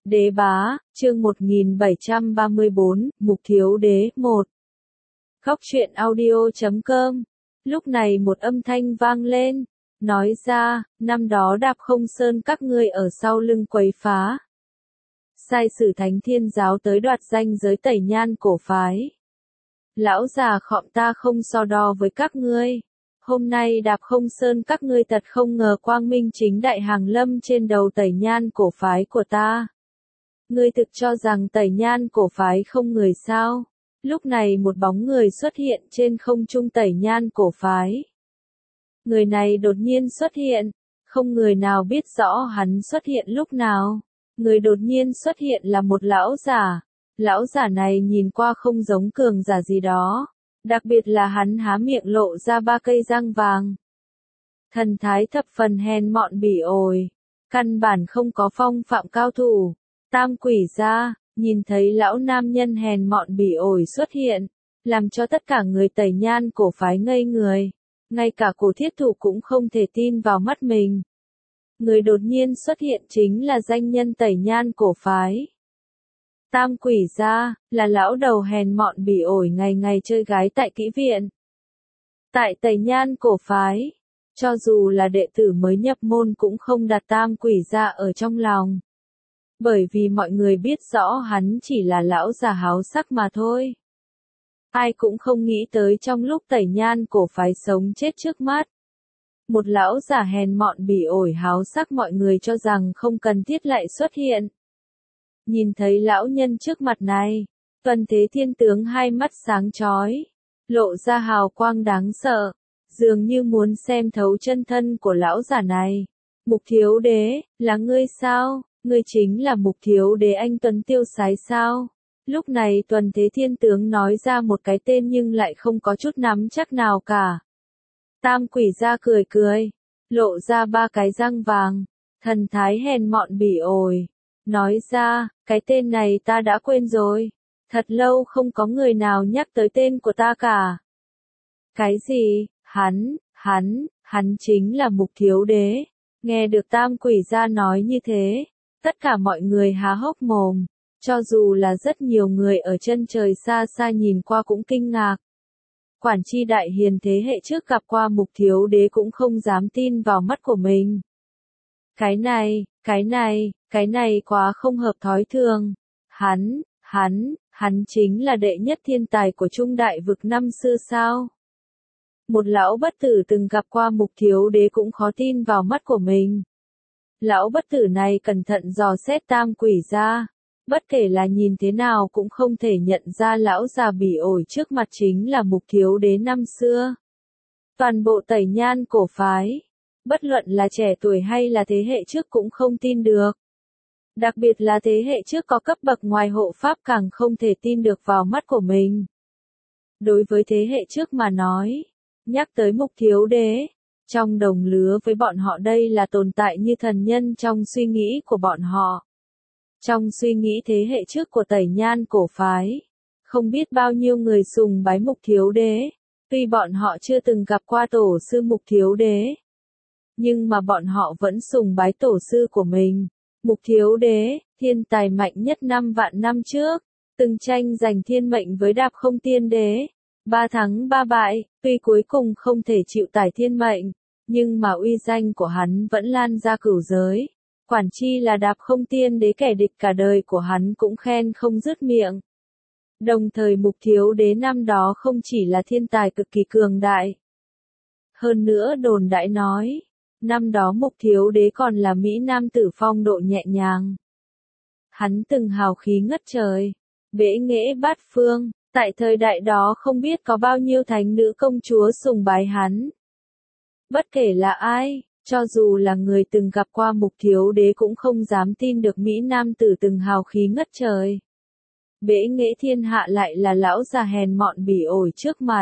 Đế bá, chương 1734, Mục Thiếu Đế 1. Góc truyện audio.com. Lúc này một âm thanh vang lên, nói ra, năm đó Đạp Không Sơn các ngươi ở sau lưng quấy phá. Sai sử Thánh Thiên Giáo tới đoạt danh giới tẩy nhan cổ phái. Lão già khọm ta không so đo với các ngươi. Hôm nay Đạp Không Sơn các ngươi thật không ngờ quang minh chính đại hàng lâm trên đầu tẩy nhan cổ phái của ta. Ngươi thực cho rằng tẩy nhan cổ phái không người sao? Lúc này một bóng người xuất hiện trên không trung tẩy nhan cổ phái. Người này đột nhiên xuất hiện, không người nào biết rõ hắn xuất hiện lúc nào. Người đột nhiên xuất hiện là một lão giả. Lão giả này nhìn qua không giống cường giả gì đó. Đặc biệt là hắn há miệng lộ ra 3 cây răng vàng. Thần thái thập phần hèn mọn bỉ ổi. Căn bản không có phong phạm cao thủ. Tam quỷ gia, nhìn thấy lão nam nhân hèn mọn bỉ ổi xuất hiện, làm cho tất cả người tẩy nhan cổ phái ngây người. Ngay cả Cổ Thiết Thủ cũng không thể tin vào mắt mình. Người đột nhiên xuất hiện chính là danh nhân tẩy nhan cổ phái. Tam quỷ gia, là lão đầu hèn mọn bỉ ổi ngày ngày chơi gái tại kỹ viện. Tại tẩy nhan cổ phái, cho dù là đệ tử mới nhập môn cũng không đặt tam quỷ gia ở trong lòng. Bởi vì mọi người biết rõ hắn chỉ là lão già háo sắc mà thôi. Ai cũng không nghĩ tới trong lúc tẩy nhan cổ phái sống chết trước mắt. Một lão già hèn mọn bỉ ổi háo sắc mọi người cho rằng không cần thiết lại xuất hiện. Nhìn thấy lão nhân trước mặt này, Tuần Thế Thiên tướng hai mắt sáng chói, lộ ra hào quang đáng sợ, dường như muốn xem thấu chân thân của lão già này. Mục Thiếu Đế, là ngươi sao? Ngươi chính là Mục Thiếu Đế anh Tuấn Tiêu Sái sao? Lúc này Tuần Thế Thiên tướng nói ra một cái tên nhưng lại không có chút nắm chắc nào cả. Tam quỷ gia cười cười, lộ ra 3 cái răng vàng, thần thái hèn mọn bỉ ổi, nói ra, cái tên này ta đã quên rồi, thật lâu không có người nào nhắc tới tên của ta cả. Cái gì? Hắn chính là Mục Thiếu Đế. Nghe được Tam quỷ gia nói như thế, tất cả mọi người há hốc mồm, cho dù là rất nhiều người ở chân trời xa xa nhìn qua cũng kinh ngạc. Quản tri đại hiền thế hệ trước gặp qua Mục Thiếu Đế cũng không dám tin vào mắt của mình. Cái này quá không hợp thói thường. Hắn chính là đệ nhất thiên tài của Trung Đại Vực năm xưa sao? Một lão bất tử từng gặp qua Mục Thiếu Đế cũng khó tin vào mắt của mình. Lão bất tử này cẩn thận dò xét tam quỷ gia, bất kể là nhìn thế nào cũng không thể nhận ra lão già bỉ ổi trước mặt chính là Mục Thiếu Đế năm xưa. Toàn bộ tẩy nhan cổ phái, bất luận là trẻ tuổi hay là thế hệ trước cũng không tin được. Đặc biệt là thế hệ trước có cấp bậc ngoài hộ pháp càng không thể tin được vào mắt của mình. Đối với thế hệ trước mà nói, nhắc tới Mục Thiếu Đế, trong đồng lứa với bọn họ đây là tồn tại như thần nhân trong suy nghĩ của bọn họ. Trong suy nghĩ thế hệ trước của tẩy nhan cổ phái, không biết bao nhiêu người sùng bái Mục Thiếu Đế, tuy bọn họ chưa từng gặp qua tổ sư Mục Thiếu Đế. Nhưng mà bọn họ vẫn sùng bái tổ sư của mình. Mục Thiếu Đế, thiên tài mạnh nhất 5 vạn năm trước, từng tranh giành thiên mệnh với Đạp Không Tiên Đế. 3 thắng 3 bại, tuy cuối cùng không thể chịu tải thiên mệnh, nhưng mà uy danh của hắn vẫn lan ra cửu giới. Quản chi là Đạp Không Tiên Đế kẻ địch cả đời của hắn cũng khen không dứt miệng. Đồng thời Mục Thiếu Đế năm đó không chỉ là thiên tài cực kỳ cường đại. Hơn nữa đồn đại nói, năm đó Mục Thiếu Đế còn là Mỹ Nam tử phong độ nhẹ nhàng. Hắn từng hào khí ngất trời, bệ nghệ bát phương, tại thời đại đó không biết có bao nhiêu thánh nữ công chúa sùng bái hắn. Bất kể là ai, cho dù là người từng gặp qua Mục Thiếu Đế cũng không dám tin được Mỹ Nam tử từng hào khí ngất trời. Bệ nghệ thiên hạ lại là lão già hèn mọn bỉ ổi trước mặt.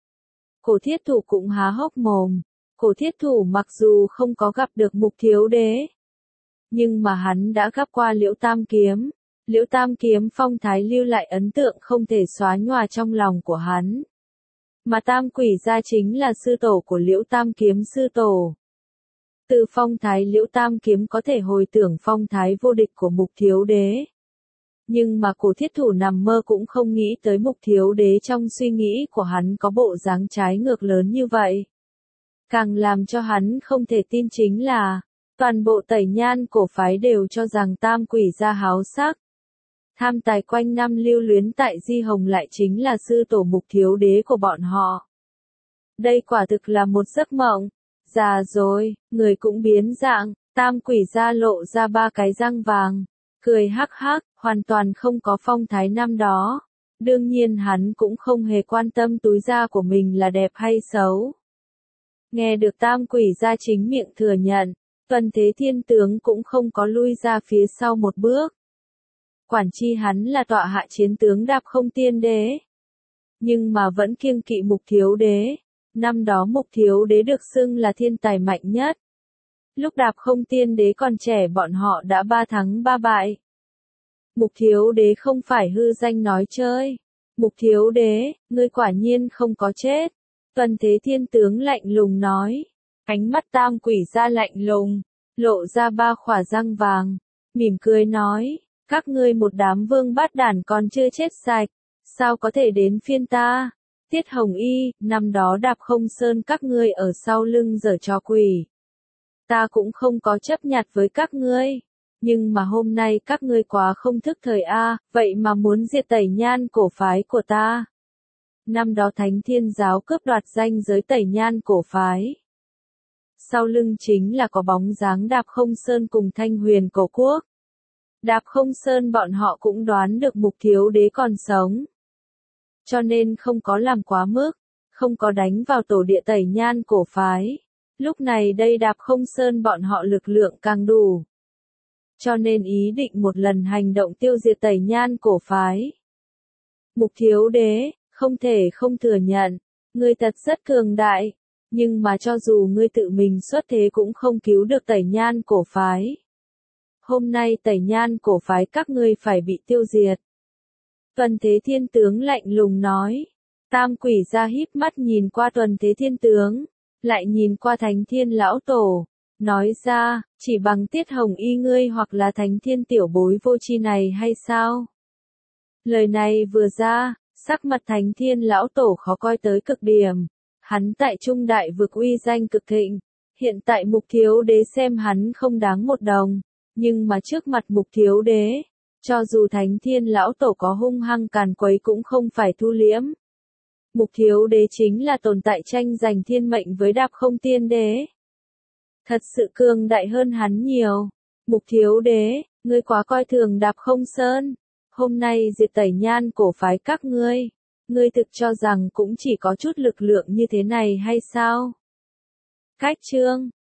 Cổ Thiết Thủ cũng há hốc mồm. Cổ Thiết Thủ mặc dù không có gặp được Mục Thiếu Đế, nhưng mà hắn đã gặp qua Liễu Tam Kiếm. Liễu Tam Kiếm phong thái lưu lại ấn tượng không thể xóa nhòa trong lòng của hắn. Mà Tam quỷ gia chính là sư tổ của Liễu Tam Kiếm sư tổ. Từ phong thái Liễu Tam Kiếm có thể hồi tưởng phong thái vô địch của Mục Thiếu Đế. Nhưng mà Cổ Thiết Thủ nằm mơ cũng không nghĩ tới Mục Thiếu Đế trong suy nghĩ của hắn có bộ dáng trái ngược lớn như vậy. Càng làm cho hắn không thể tin chính là, toàn bộ Tẩy Nhan cổ phái đều cho rằng Tam Quỷ gia háo sắc. Tham tài quanh năm lưu luyến tại Di Hồng lại chính là sư tổ Mục Thiếu Đế của bọn họ. Đây quả thực là một giấc mộng. Già rồi, người cũng biến dạng, Tam Quỷ gia lộ ra 3 cái răng vàng, cười hắc hắc, hoàn toàn không có phong thái năm đó. Đương nhiên hắn cũng không hề quan tâm túi da của mình là đẹp hay xấu. Nghe được Tam Quỷ gia chính miệng thừa nhận, Tuần Thế Thiên tướng cũng không có lui ra phía sau một bước. Quản chi hắn là tọa hạ chiến tướng Đạp Không Tiên Đế. Nhưng mà vẫn kiêng kỵ Mục Thiếu Đế. Năm đó Mục Thiếu Đế được xưng là thiên tài mạnh nhất. Lúc Đạp Không Tiên Đế còn trẻ bọn họ đã 3 thắng 3 bại. Mục Thiếu Đế không phải hư danh nói chơi. Mục Thiếu Đế, ngươi quả nhiên không có chết. Tuần Thế Thiên tướng lạnh lùng nói. Ánh mắt Tam Quỷ gia lạnh lùng, lộ ra 3 khỏa răng vàng, mỉm cười nói, các ngươi một đám vương bát đản còn chưa chết sạch, sao có thể đến phiên ta? Tiết Hồng Y, năm đó Đạp Không Sơn các ngươi ở sau lưng giở trò quỷ. Ta cũng không có chấp nhặt với các ngươi, nhưng mà hôm nay các ngươi quá không thức thời a, vậy mà muốn diệt Tẩy Nhan cổ phái của ta. Năm đó Thánh Thiên giáo cướp đoạt danh giới Tẩy Nhan cổ phái. Sau lưng chính là có bóng dáng Đạp Không Sơn cùng Thanh Huyền cổ quốc. Đạp Không Sơn bọn họ cũng đoán được Mục Thiếu Đế còn sống. Cho nên không có làm quá mức, không có đánh vào tổ địa Tẩy Nhan cổ phái. Lúc này đây Đạp Không Sơn bọn họ lực lượng càng đủ. Cho nên ý định một lần hành động tiêu diệt Tẩy Nhan cổ phái. Mục Thiếu Đế, không thể không thừa nhận, ngươi thật rất cường đại. Nhưng mà cho dù ngươi tự mình xuất thế cũng không cứu được Tẩy Nhan cổ phái. Hôm nay Tẩy Nhan cổ phái các ngươi phải bị tiêu diệt. Tuần Thế Thiên tướng lạnh lùng nói. Tam Quỷ gia híp mắt nhìn qua Tuần Thế Thiên tướng, lại nhìn qua Thánh Thiên lão tổ, nói ra, chỉ bằng Tiết Hồng Y ngươi hoặc là Thánh Thiên tiểu bối vô tri này hay sao? Lời này vừa ra, sắc mặt Thánh Thiên lão tổ khó coi tới cực điểm. Hắn tại Trung Đại vực uy danh cực thịnh, hiện tại Mục Thiếu Đế xem hắn không đáng một đồng, nhưng mà trước mặt Mục Thiếu Đế, cho dù Thánh Thiên lão tổ có hung hăng càn quấy cũng không phải thu liễm. Mục Thiếu Đế chính là tồn tại tranh giành thiên mệnh với Đạp Không Tiên Đế. Thật sự cường đại hơn hắn nhiều. Mục Thiếu Đế, ngươi quá coi thường Đạp Không Sơn. Hôm nay diệt Tẩy Nhan cổ phái các ngươi. Ngươi thực cho rằng cũng chỉ có chút lực lượng như thế này hay sao? Cách chương